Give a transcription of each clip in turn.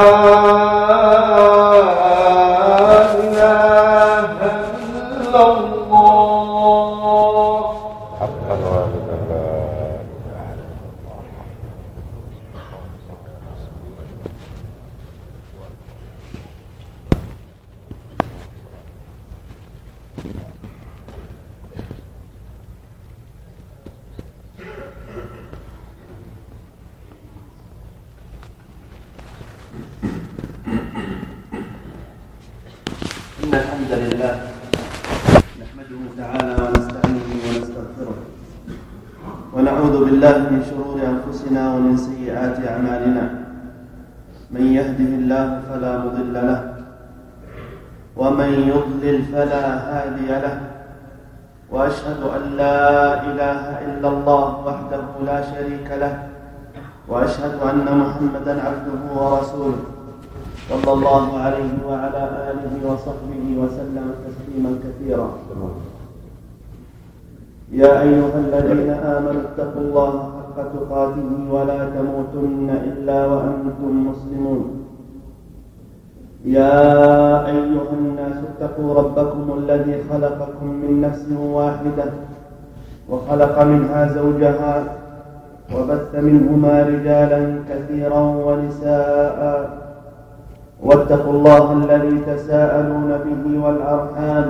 إن الحمد لله نحمده تعالى ونستعينه ونستغفره ونعوذ بالله من شرور أنفسنا ومن سيئات أعمالنا. من يهده الله فلا مضل له ومن يضلل فلا هادي له، وأشهد أن لا إله إلا الله وحده لا شريك له، وأشهد أن محمدا عبده ورسوله صلى الله عليه وعلى آله وصحبه وسلم تسليما كثيرا. يا أيها الذين آمنوا اتقوا الله حق تقاته ولا تموتن إلا وأنتم مسلمون. يا أيها الناس اتقوا ربكم الذي خلقكم من نفس واحدة وخلق منها زوجها وبث منهما رجالا كثيرا ونساء، واتقوا الله الذي تساءلون به والأرحام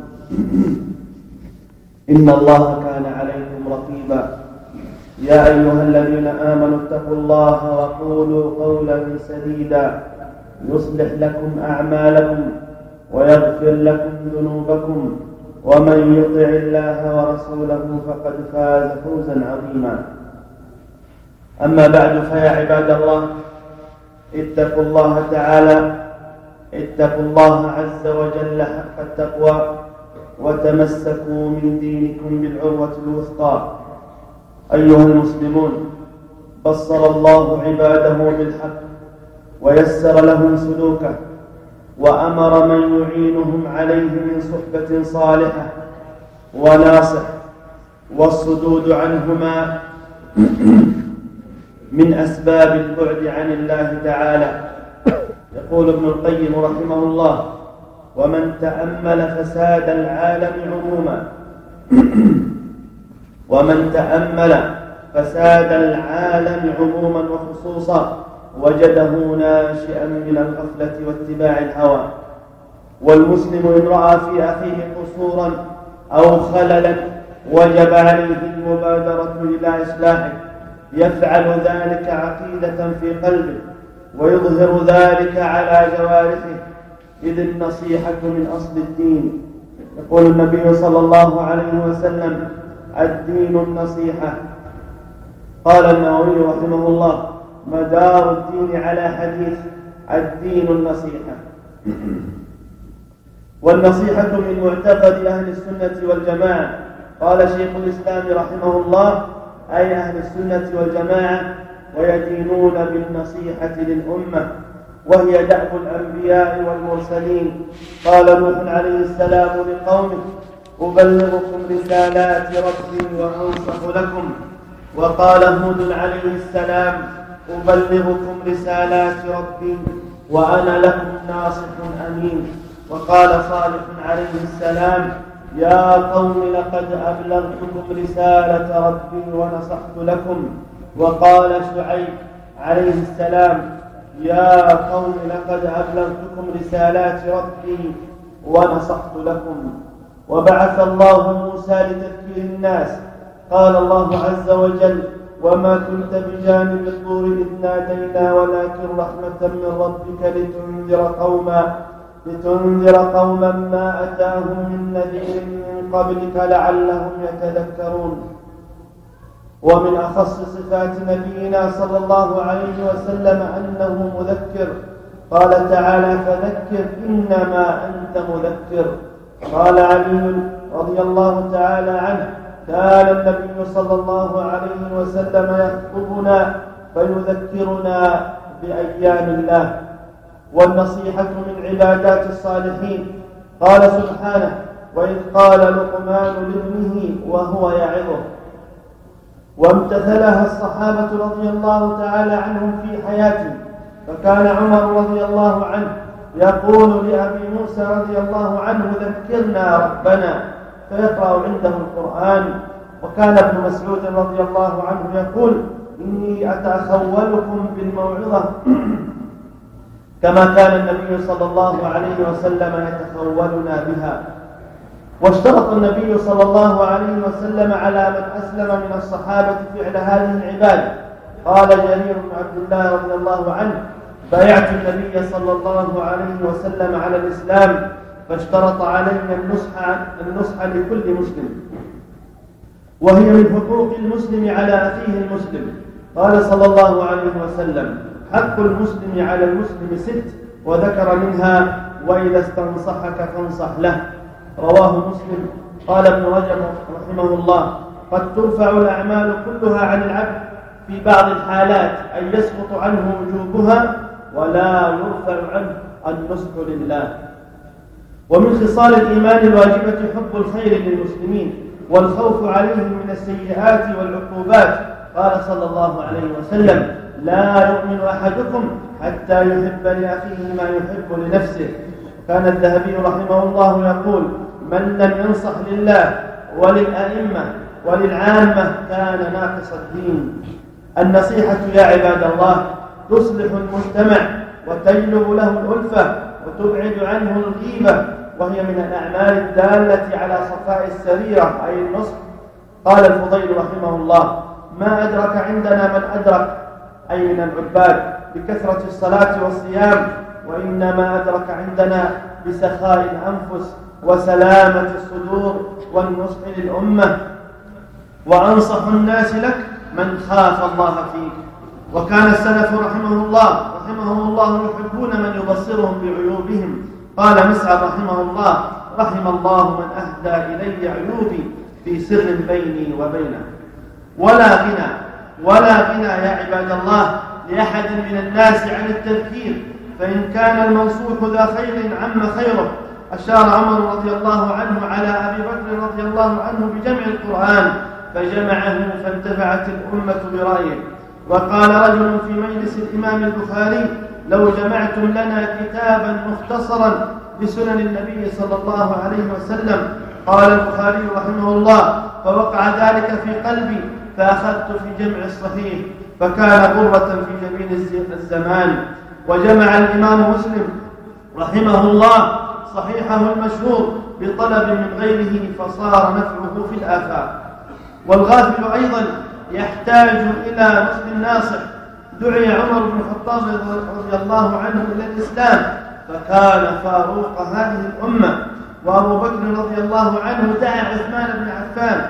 إن الله كان عليكم رقيبا. يا أيها الذين آمنوا اتقوا الله وقولوا قولا سديدا يصلح لكم أعمالكم ويغفر لكم ذنوبكم، ومن يطع الله ورسوله فقد فاز فوزا عظيما. أما بعد، فيا عباد الله، اتقوا الله تعالى، اتقوا الله عز وجل حق التقوى، وتمسكوا من دينكم بالعروة الوثقى. أيها المسلمون، بصر الله عباده بالحق ويسر لهم سلوكه، وأمر من يعينهم عليه من صحبة صالحة وناصح، والصدود عنهما من أسباب البعد عن الله تعالى. يقول ابن القيم رحمه الله: ومن تأمل فساد العالم عموما ومن تأمل فساد العالم عموما وخصوصا وجده ناشئا من الغفلة واتباع الهوى. والمسلم إن رأى في أخيه قصورا أو خللا وجب عليه المبادرة إلى إصلاحه، يفعل ذلك عقيدة في قلبه ويظهر ذلك على جوارحه، إذ النصيحة من أصل الدين. يقول النبي صلى الله عليه وسلم: الدين النصيحة. قال النووي رحمه الله: مدار الدين على حديث الدين النصيحة. والنصيحة من معتقد أهل السنة والجماعة. قال شيخ الإسلام رحمه الله: أي أهل السنة والجماعة، ويدينون بالنصيحة للأمة، وهي دأب الأنبياء والمرسلين. قال نوح عليه السلام لقومه: أبلغكم رسالات ربي وأنصح لكم. وقال هود عليه السلام: أبلغكم رسالات ربي وأنا لكم ناصح أمين. وقال صالح عليه السلام: يا قوم لقد أبلغتكم رسالة ربي ونصحت لكم. وقال شعيب عليه السلام: يا قوم لقد أبلغتكم رسالات ربي ونصحت لكم. وبعث الله موسى لتذكير الناس. قال الله عز وجل: وما كنت بجانب الطور إذ نادينا ولكن رحمة من ربك لتنذر قوما ما أتاهم من نذير من قبلك لعلهم يتذكرون. ومن أخص صفات نبينا صلى الله عليه وسلم أنه مذكر. قال تعالى: فذكر إنما أنت مذكر. قال علي رضي الله تعالى عنه: كان النبي صلى الله عليه وسلم يخطبنا فيذكرنا بأيام الله. والنصيحة من عبادات الصالحين. قال سبحانه: وإذ قال لقمان لابنه وهو يعظه. وامتثلها الصحابة رضي الله تعالى عنهم في حياتهم، فكان عمر رضي الله عنه يقول لأبي موسى رضي الله عنه ذكرنا ربنا، فيقرأ عنده القرآن. وكان ابن مسعود رضي الله عنه يقول إني أتخولكم بالموعظة كما كان النبي صلى الله عليه وسلم يتخولنا بها. واشترط النبي صلى الله عليه وسلم على من أسلم من الصحابة فعل هذه العبادة. قال جرير بن عبد الله رضي الله عنه بايعت النبي صلى الله عليه وسلم على الإسلام فاشترط علينا النصح لكل مسلم، وهي من حقوق المسلم على أخيه المسلم. قال صلى الله عليه وسلم حق المسلم على المسلم 6، وذكر منها وإذا استنصحك فانصح له. رواه مسلم. قال ابن رجب رحمه الله قد ترفع الأعمال كلها عن العبد في بعض الحالات أن يسقط عنه وجوبها ولا يرفع عنه النصح لله. ومن خصال الإيمان الواجبة حب الخير للمسلمين والخوف عليهم من السيئات والعقوبات. قال صلى الله عليه وسلم لا يؤمن أحدكم حتى يحب لأخيه ما يحب لنفسه. كان الذهبي رحمه الله يقول من لم ينصح لله وللأئمة وللعامة كان ناقص الدين. النصيحة يا عباد الله تصلح المجتمع وتجلب له الألفة وتبعد عنه الغيبة، وهي من الأعمال الدالة على صفاء السريرة أي النصح. قال الفضيل رحمه الله ما أدرك عندنا من أدرك أي من العباد بكثرة الصلاة والصيام، وإنما أدرك عندنا بسخاء الأنفس وسلامة الصدور والنصح للأمة. وأنصح الناس لك من خاف الله فيك. وكان السلف رحمهم الله يحبون من يبصرهم بعيوبهم. قال مسعر رحمه الله رحم الله من أهدى إلي عيوبي في سر بيني وبينه. ولا غنى يا عباد الله لأحد من الناس عن التذكير، فإن كان المنصوح ذا خير عم خيره. أشار عمر رضي الله عنه على أبي بكر رضي الله عنه بجمع القرآن فجمعه فانتفعت الأمة برأيه. وقال رجل في مجلس الإمام البخاري لو جمعتم لنا كتابا مختصرا بسنن النبي صلى الله عليه وسلم. قال البخاري رحمه الله فوقع ذلك في قلبي فأخذت في جمع الصحيح فكان غرة في جبين الزمان. وجمع الإمام مسلم رحمه الله صحيحه المشهور بطلب من غيره فصار نفعه في الآفاق. والغافل أيضا يحتاج إلى نصح ناصح. دعي عمر بن الخطاب رضي الله عنه إلى الإسلام فكان فاروق هذه الأمة. وأبو بكر رضي الله عنه دعا عثمان بن عفان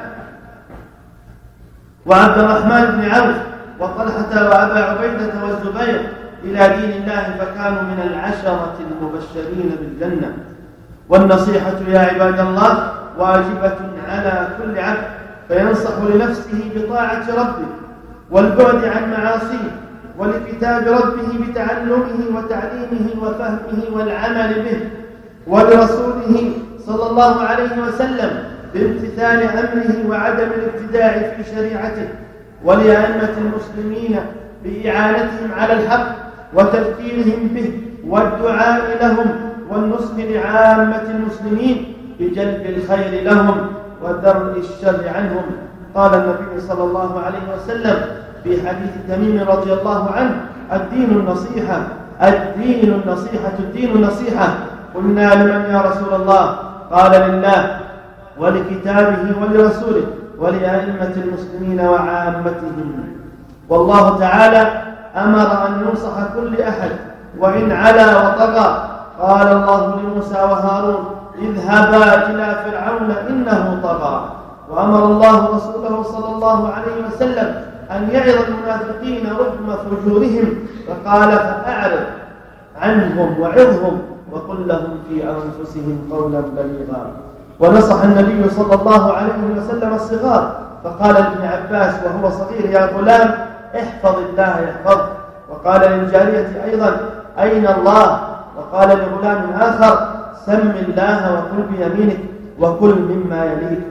وعبد الرحمن بن عوف وطلحة وأبا عبيدة والزبير إلى دين الله فكانوا من العشرة المبشرين بالجنة. والنصيحة يا عباد الله واجبة على كل عبد، فينصح لنفسه بطاعة ربه والبعد عن معاصيه، ولكتاب ربه بتعلمه وتعليمه وفهمه والعمل به، ولرسوله صلى الله عليه وسلم بامتثال أمره وعدم الابتداع في شريعته، ولأئمة المسلمين بإعانتهم على الحق وتذكيرهم به والدعاء لهم والنصح لعامة المسلمين بجلب الخير لهم ودرء الشر عنهم. قال النبي صلى الله عليه وسلم في حديث تميم رضي الله عنه الدين النصيحة الدين النصيحة. قلنا لمن يا رسول الله؟ قال لله ولكتابه ولرسوله ولأئمة المسلمين وعامتهم. والله تعالى أمر أن ينصح كل أحد وإن علا وطغى. قال الله لموسى وهارون اذهبا إلى فرعون إنه طغى. وأمر الله رسوله صلى الله عليه وسلم أن يعظ المنافقين رغم فجورهم فقال فأعرض عنهم وعظهم وقل لهم في أنفسهم قولا بليغا. ونصح النبي صلى الله عليه وسلم الصغار فقال لابن عباس وهو صغير يا غلام احفظ الله يحفظك. وقال للجارية أيضا أين الله؟ وقال لغلام آخر سم الله وكل بيمينك وكل مما يليك.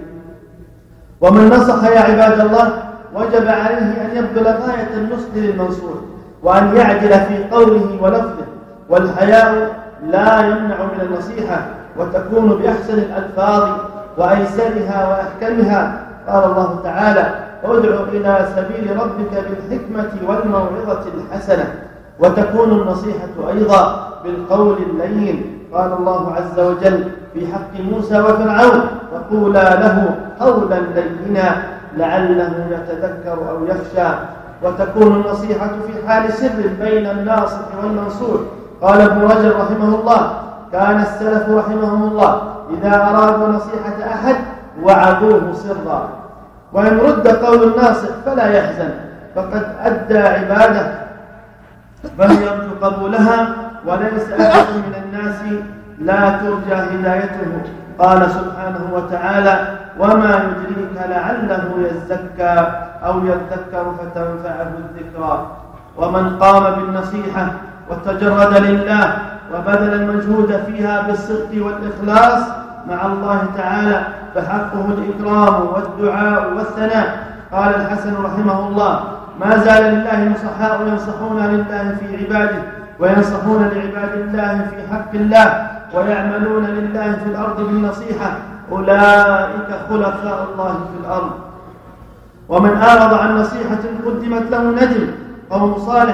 ومن نصح يا عباد الله وجب عليه أن يبذل غاية النصح للمنصور وأن يعدل في قوله ولفظه. والحياء لا يمنع من النصيحة، وتكون بأحسن الألفاظ وأيسرها وأحكمها. قال الله تعالى: ادع إلى سبيل ربك بالحكمة والموعظة الحسنة. وتكون النصيحة أيضا بالقول اللين. قال الله عز وجل في حق موسى وفرعون: وقولا له قولا لينا لعله يتذكر أو يخشى. وتكون النصيحة في حال سر بين الناصح والمنصوح. قال ابن رجب رحمه الله: كان السلف رحمهم الله إذا أرادوا نصيحة أحد وعظوه سرا، وإن رد قول الناصح فلا يحزن، فقد أدى عباده بل يرجو قبولها، وليس أحد من الناس لا ترجى هدايته. قال سبحانه وتعالى: وما يدريك لعله يزكى أو يذكر فتنفعه الذكرى. ومن قام بالنصيحة وتجرد لله وبذل المجهود فيها بالصدق والإخلاص مع الله تعالى فحقه الإكرام والدعاء والثناء. قال الحسن رحمه الله: ما زال لله نصحاء ينصحون لله في عباده، وينصحون لعباد الله في حق الله، ويعملون لله في الأرض بالنصيحة، أولئك خلفاء الله في الأرض. ومن أعرض عن نصيحة قدمت له ندم. قوم صالح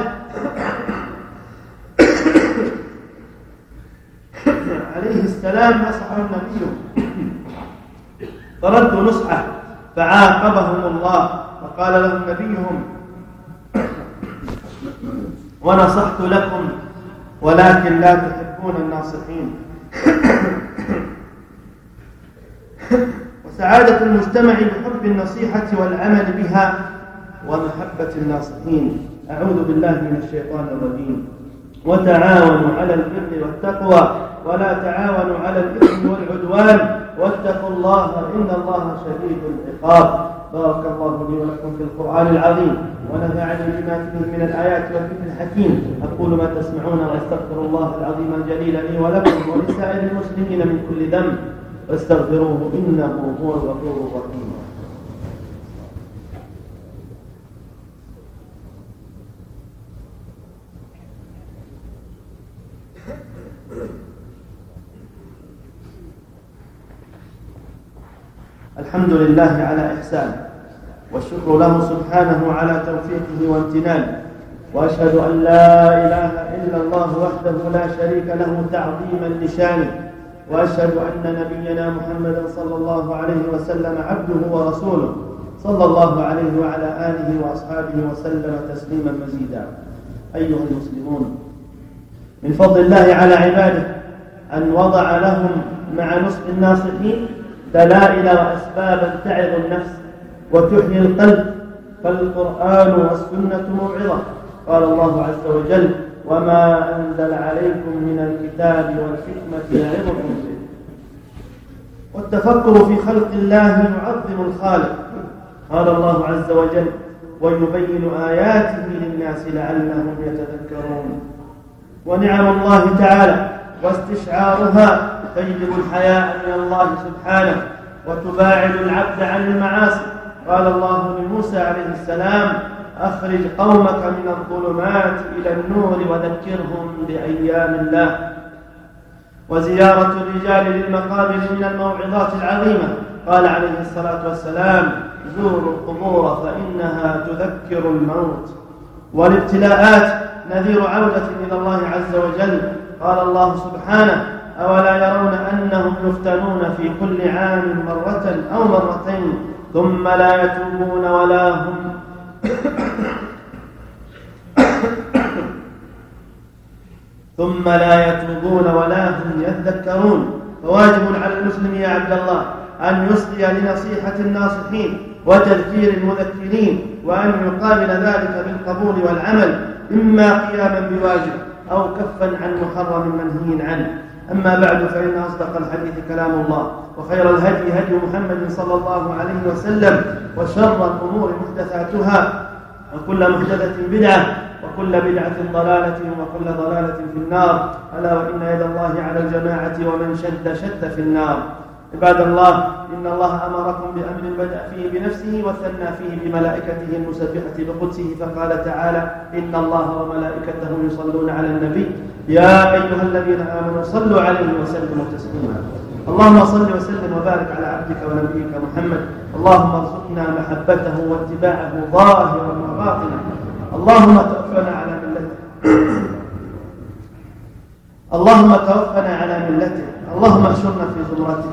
عليه السلام نصحه النبي فردوا نصحه فعاقبهم الله، وقال لهم نبيهم: ونصحت لكم ولكن لا تحبون الناصحين. وسعادة المجتمع بحب النصيحة والعمل بها ومحبة الناصحين. أعوذ بالله من الشيطان الرجيم. وتعاونوا على البر والتقوى ولا تعاونوا على الإثم والعدوان واتقوا الله إن الله شديد العقاب. بارك الله لي ولكم في القرآن العظيم، ونفعني بما فيه من الآيات والذكر الحكيم. أقول ما تسمعون وأستغفر الله العظيم الجليل لي ولكم ولسائر المسلمين من كل ذنب واستغفروه إنه هو الغفور الرحيم. الحمد لله على إحسانه، والشكر له سبحانه على توفيقه وامتنانه، وأشهد أن لا إله إلا الله وحده لا شريك له تعظيما لشانه، وأشهد أن نبينا محمدا صلى الله عليه وسلم عبده ورسوله صلى الله عليه وعلى آله وأصحابه وسلم تسليما مزيدا. أيها المسلمون، من فضل الله على عباده أن وضع لهم مع نصح الناصحين دلائل وأسبابا تعظ النفس وتحيي القلب، فالقرآن والسنة موعظة. قال الله عز وجل: وما أنزل عليكم من الكتاب والحكمة يعظكم به. والتفكر في خلق الله يعظم الخالق. قال الله عز وجل: ويبين آياته للناس لعلهم يتذكرون. ونعم الله تعالى واستشعارها تجلب الحياء من الله سبحانه وتباعد العبد عن المعاصي. قال الله لموسى عليه السلام: أخرج قومك من الظلمات إلى النور وذكرهم بأيام الله. وزيارة الرجال للمقابر من الموعظات العظيمة. قال عليه الصلاة والسلام: زوروا القبور فإنها تذكر الموت. والابتلاءات نذير عودة إلى الله عز وجل. قال الله سبحانه: أولا يرون أنهم يفتنون في كل عام مرة أو مرتين ثم لا يتوبون ولا هم يذكرون. فواجب على المسلم يا عبد الله أن يصغي لنصيحة الناصحين وتذكير المذكرين، وأن يقابل ذلك بالقبول والعمل، إما قياما بواجب أو كفا عن محرم منهي عنه. أما بعد، فإن أصدق الحديث كلام الله، وخير الهدي هدي محمد صلى الله عليه وسلم، وشر الأمور محدثاتها، وكل محدثة بدعة، وكل بدعة ضلالة، وكل ضلالة في النار. ألا وإن يد الله على الجماعة، ومن شد في النار. عباد الله، إن الله أمركم بأمر بدأ فيه بنفسه وثنى فيه بملائكته المسبحة بقدسه، فقال تعالى: إن الله وملائكته يصلون على النبي يا أيها الذين آمنوا صلوا عليه وسلموا تسليما. اللهم صل وسلم وبارك على عبدك ونبيك محمد. اللهم ارزقنا محبته واتباعه ظاهرا وباطنا. اللهم توفنا على ملته اللهم احشرنا في زمرته.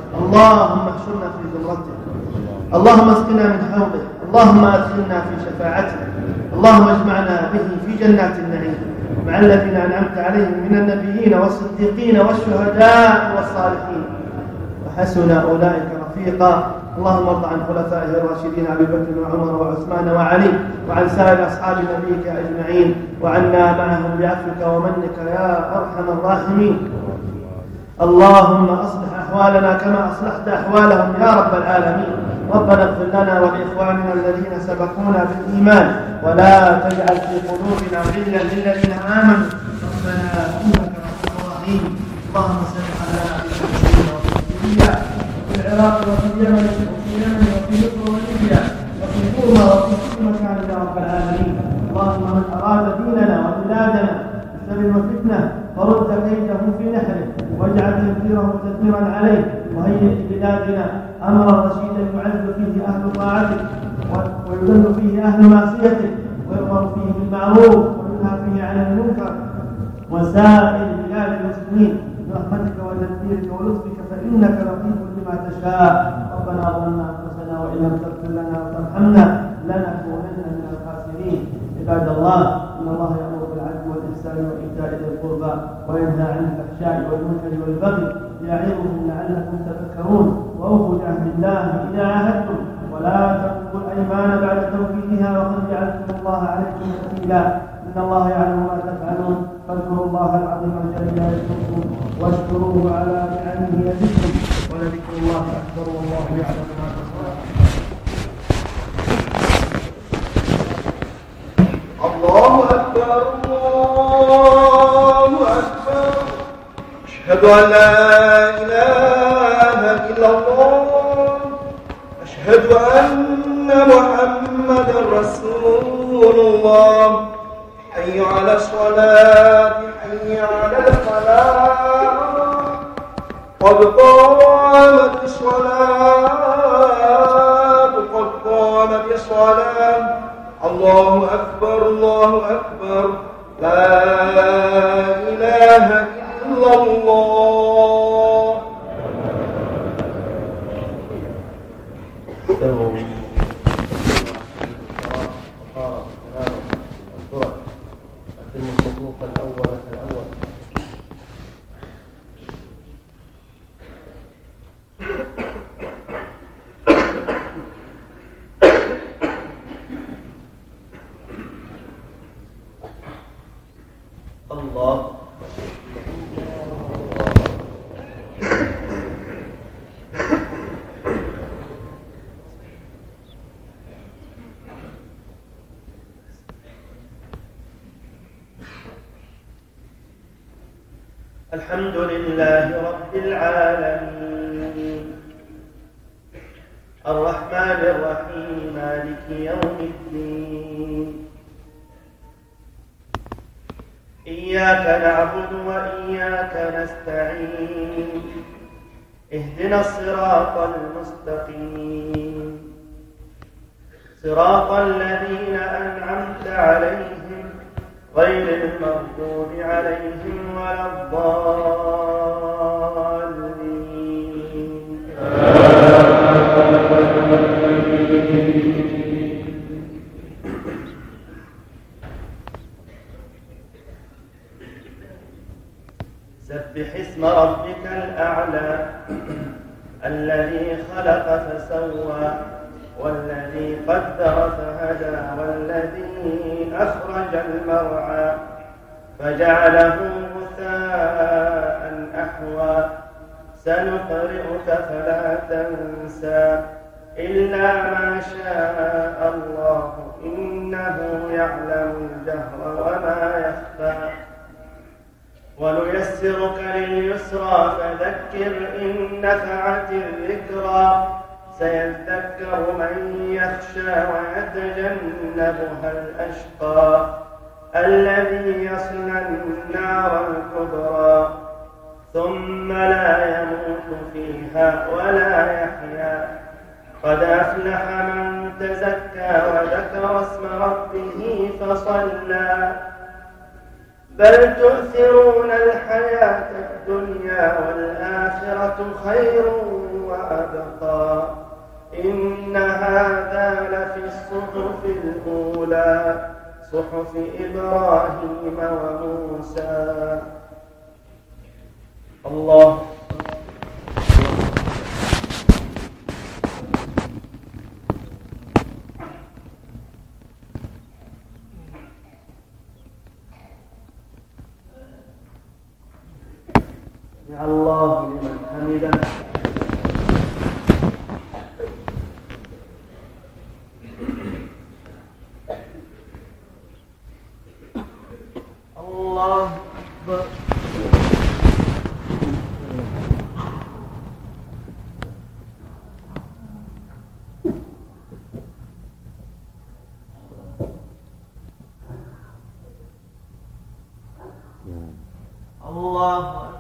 اللهم اسقنا من حوضه. اللهم ادخلنا في شفاعته. اللهم اجمعنا به في جنات النعيم مع الذين أنعمت عليهم من النبيين والصديقين والشهداء والصالحين وحسن أولئك رفيقا. اللهم ارض عن خلفائه الراشدين أبي بكر وعمر وعثمان وعلي وعن سائر أصحاب نبيك أجمعين، وعنا معهم بعفوك ومنك يا أرحم الراحمين. اللهم أصلح أحوالنا كما أصلحت أحوالهم يا رب العالمين. ربنا اغفر لنا ولإخواننا الذين سبقونا بالإيمان ولا تجعل في قلوبنا غلا للذين آمنوا ربنا إنك رؤوف رحيم. اللهم صل على نبينا وفي العراق وفي اليمن وفي مصر وليبيا وفي بورما وفي كل مكان يا رب العالمين. اللهم من أراد ديننا وبلادنا بشر وفتنة فرد كيده في نحره واجعل تدبيره تدميرا عليه، وهيئ بلادنا أمرا رشيدا يعز فيه أهل طاعتك ويذل فيه أهل معصيتك ويؤمر فيه بالمعروف وينهى فيه عن المنكر وسائر بلاد المسلمين برحمتك وتدبيرك ولطفك فإنك لطيف لما تشاء. ربنا ظلمنا أنفسنا وإن لم تغفر لنا وترحمنا لنكونن من الخاسرين. عباد الله، إن الله يأمر بالعدل والإحسان وإيتاء ذي القربى وينهى عن الفحشاء والمنكر والبغي يعظكم لعلكم تذكرون. وأوفوا بعهد الله إذا عاهدتم ولا تنقضوا الأيمان بعد توكيدها وقد جعلتم الله عليكم وكيلا. إن الله يعلم ما تفعلون. فاذكروا الله العظيم الجليل يذكركم واشكروه على نعمه يزدكم ولذكر الله أكبر والله يعلم ما تصنعون. الله أكبر الله أكبر. أشهد أن لا إله إلا الله. أشهد أن محمدا رسول الله. حي على الصلاة حي على الفلاح قد قامت الصلاة قد قامت الصلاة. الله أكبر الله أكبر. لا إله إلا الله. الحمد لله رب العالمين الرحمن الرحيم مالك يوم الدين. إياك نعبد وإياك نستعين. اهدنا الصراط المستقيم صراط الذين أنعمت عليهم غير المغضوب عليهم ولا الضالين. سبح اسم ربك الأعلى الذي خلق فسوى والذي قدر فهدى والذي أخرج المرعى فجعله غثاء أحوى. سنقرئك فلا تنسى إلا ما شاء الله إنه يعلم الجهر وما يخفى. ونيسرك لليسرى فذكر إن نفعت الذكرى سيذكر من يخشى ويتجنبها الأشقى الذي يصلى النار الكبرى ثم لا يموت فيها ولا يحيا قد أفلح من تزكى وذكر اسم ربه فصلى بل تؤثرون الحياة الدنيا والآخرة خير وأبقى إن هذا لفي الصحف الأولى صحف إبراهيم وموسى. الله سمع الله لمن حمده. الله أكبر. الله أكبر.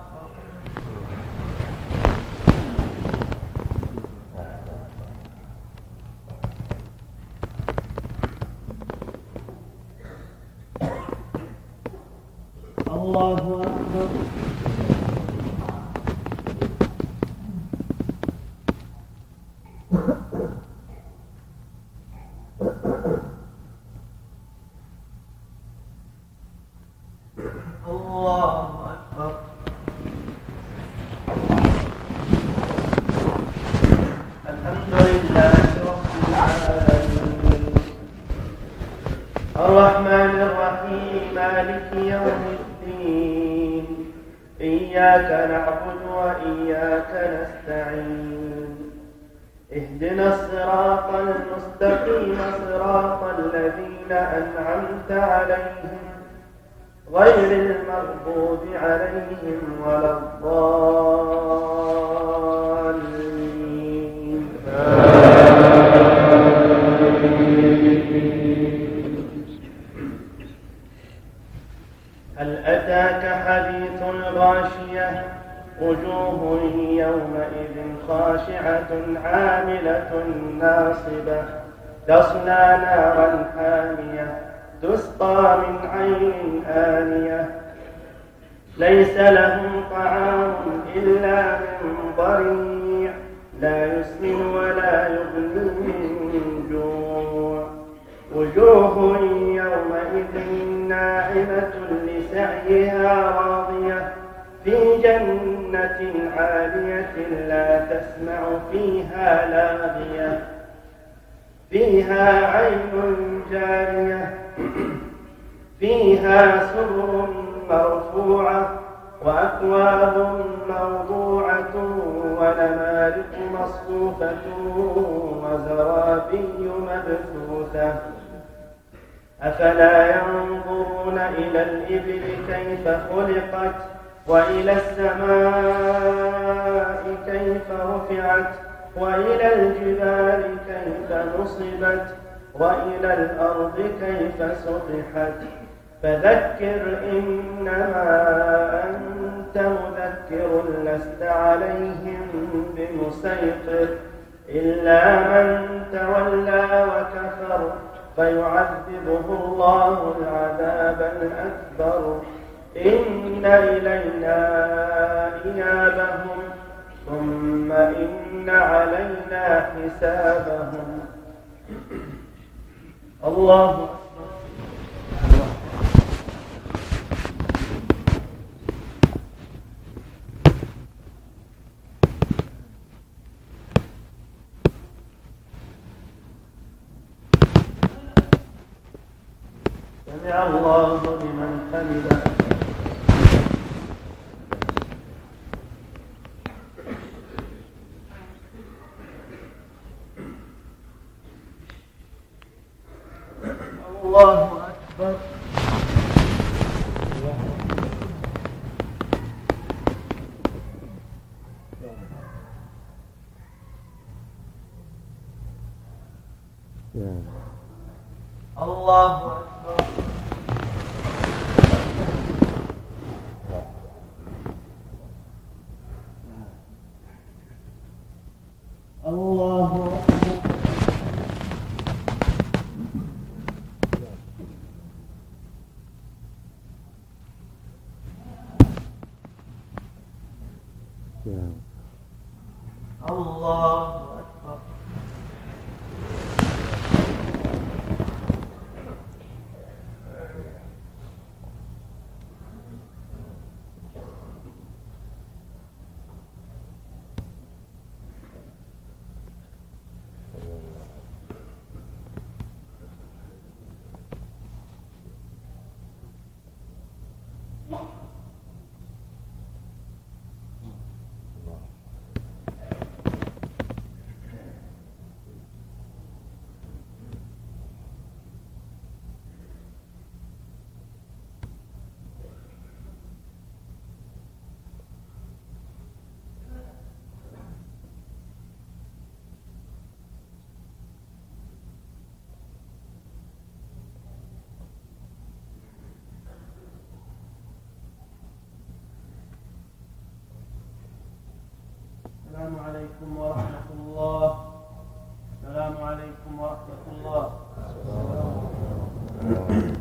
الله أكبر. الحمد لله رب العالمين الرحمن الرحيم مالك يوم الدين إياك نعبد وإياك نستعين اهدنا الصراط المستقيم صراط الذين أنعمت عليهم غير المغضوب عليهم ولا الضالين. هل أتاك حديث الغاشية وجوه يومئذ خاشعة عاملة ناصبة تصلى نارا حامية تسقى من عين آنية ليس لهم طعام إلا من ضريع لا يسمن ولا يغني من جوع وجوه يومئذ ناعمة لسعيها راضية في جنة عالية لا تسمع فيها لاغية فيها عين جارية فيها سرر مرفوعة وأكواب موضوعة ونمارق مصفوفة وزرابي مبثوثة أفلا ينظرون إلى الإبل كيف خلقت وإلى السماء كيف رفعت وإلى الجبال كيف نصبت وإلى الأرض كيف سطحت فذكر إنما أنت مذكر لست عليهم بمسيطر إلا من تولى وكفر فيعذبه الله العذاب الأكبر إن إلينا إيابهم ثم إن علينا حسابهم. الله أكبر. سمع الله لمن حمده. الله أكبر. الله أكبر. الله أكبر. الله أكبر. السلام عليكم ورحمة الله. السلام عليكم ورحمة الله.